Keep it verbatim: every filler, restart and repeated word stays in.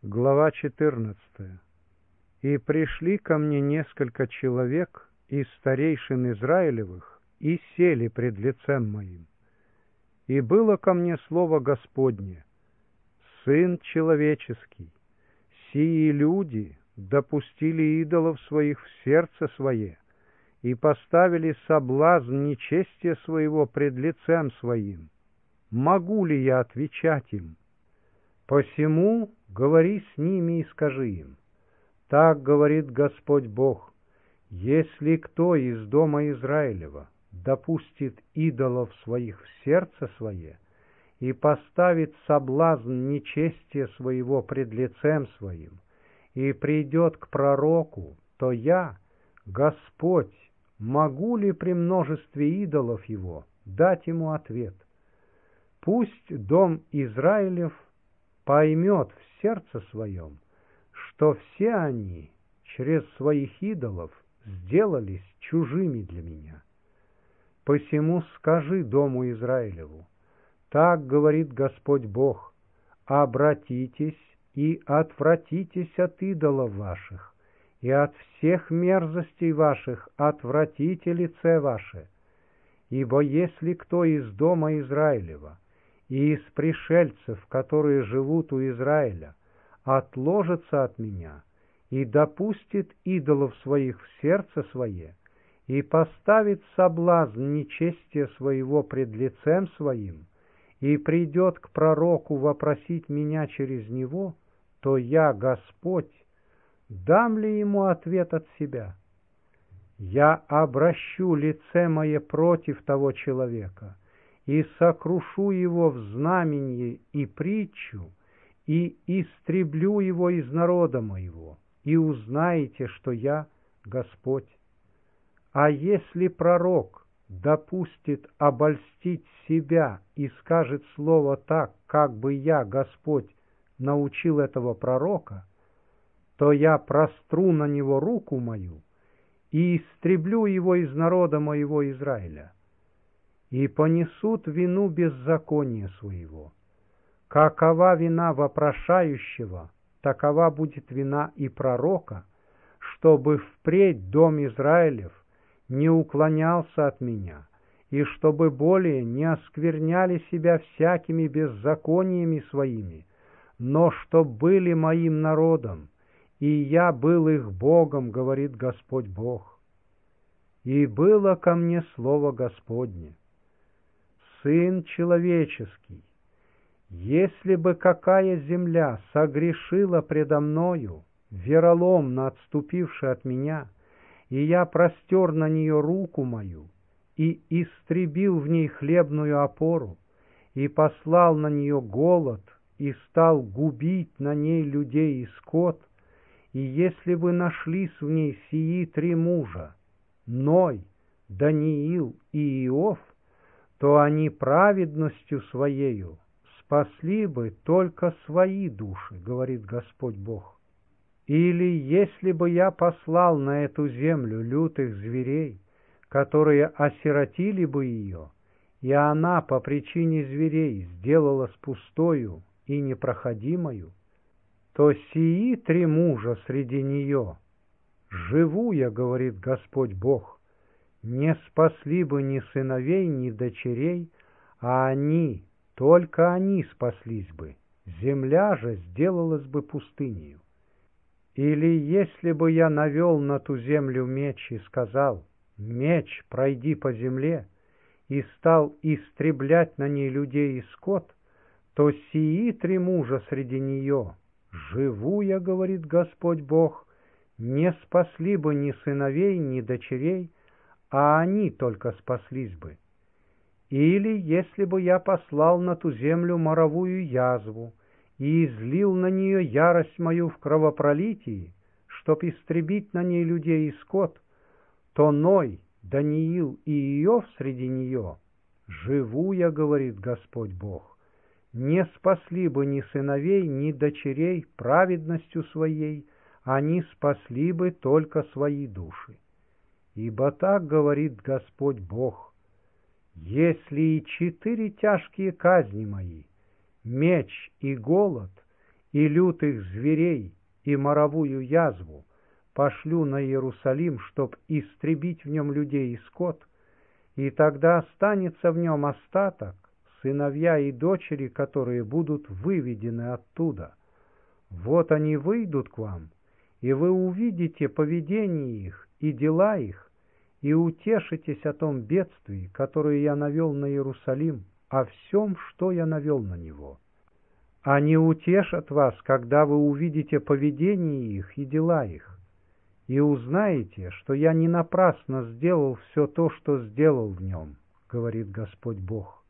Глава четырнадцатая. «И пришли ко мне несколько человек из старейшин Израилевых, и сели пред лицем моим. И было ко мне слово Господне: Сын человеческий, сии люди допустили идолов своих в сердце свое, и поставили соблазн нечестия своего пред лицем своим. Могу ли я отвечать им? Посему говори с ними и скажи им: так говорит Господь Бог: если кто из дома Израилева допустит идолов своих в сердце свое и поставит соблазн нечестия своего пред лицем своим, и придет к пророку, то я, Господь, могу ли при множестве идолов его дать ему ответ? Пусть дом Израилев поймет в сердце своем, что все они через своих идолов сделались чужими для меня. Посему скажи дому Израилеву: так говорит Господь Бог: обратитесь и отвратитесь от идолов ваших, и от всех мерзостей ваших отвратите лице ваше. Ибо если кто из дома Израилева и из пришельцев, которые живут у Израиля, отложится от меня и допустит идолов своих в сердце свое, и поставит соблазн нечестия своего пред лицем своим, и придет к пророку вопросить меня через него, то я, Господь, дам ли ему ответ от себя? Я обращу лице мое против того человека, и сокрушу его в знаменье и притчу, и истреблю его из народа моего, и узнаете, что я Господь. А если пророк допустит обольстить себя и скажет слово так, как бы я, Господь, научил этого пророка, то я простру на него руку мою и истреблю его из народа моего Израиля. И понесут вину беззакония своего. Какова вина вопрошающего, такова будет вина и пророка, чтобы впредь дом Израилев не уклонялся от меня, и чтобы более не оскверняли себя всякими беззакониями своими, но чтоб были моим народом, и я был их Богом, говорит Господь Бог. И было ко мне слово Господне: Сын человеческий, если бы какая земля согрешила предо мною, вероломно отступивши от меня, и я простер на нее руку мою, и истребил в ней хлебную опору, и послал на нее голод, и стал губить на ней людей и скот, и если бы нашлись в ней сии три мужа, Ной, Даниил и Иов, то они праведностью своею спасли бы только свои души, говорит Господь Бог. Или если бы я послал на эту землю лютых зверей, которые осиротили бы ее, и она по причине зверей сделалась пустою и непроходимою, то сии три мужа среди нее, живу я, говорит Господь Бог, не спасли бы ни сыновей, ни дочерей, а они, только они спаслись бы, земля же сделалась бы пустынею. Или если бы я навел на ту землю меч и сказал: меч, пройди по земле, и стал истреблять на ней людей и скот, то сии три мужа среди нее, живу я, говорит Господь Бог, не спасли бы ни сыновей, ни дочерей, а они только спаслись бы. Или если бы я послал на ту землю моровую язву и излил на нее ярость мою в кровопролитии, чтоб истребить на ней людей и скот, то Ной, Даниил и Иов среди нее, живу я, говорит Господь Бог, не спасли бы ни сыновей, ни дочерей праведностью своей, они спасли бы только свои души. Ибо так говорит Господь Бог: если и четыре тяжкие казни мои, меч и голод, и лютых зверей, и моровую язву пошлю на Иерусалим, чтоб истребить в нем людей и скот, и тогда останется в нем остаток, сыновья и дочери, которые будут выведены оттуда. Вот они выйдут к вам, и вы увидите поведение их и дела их, и утешитесь о том бедствии, которое я навел на Иерусалим, о всем, что я навел на него. Они утешат вас, когда вы увидите поведение их и дела их, и узнаете, что я не напрасно сделал все то, что сделал в нем, говорит Господь Бог.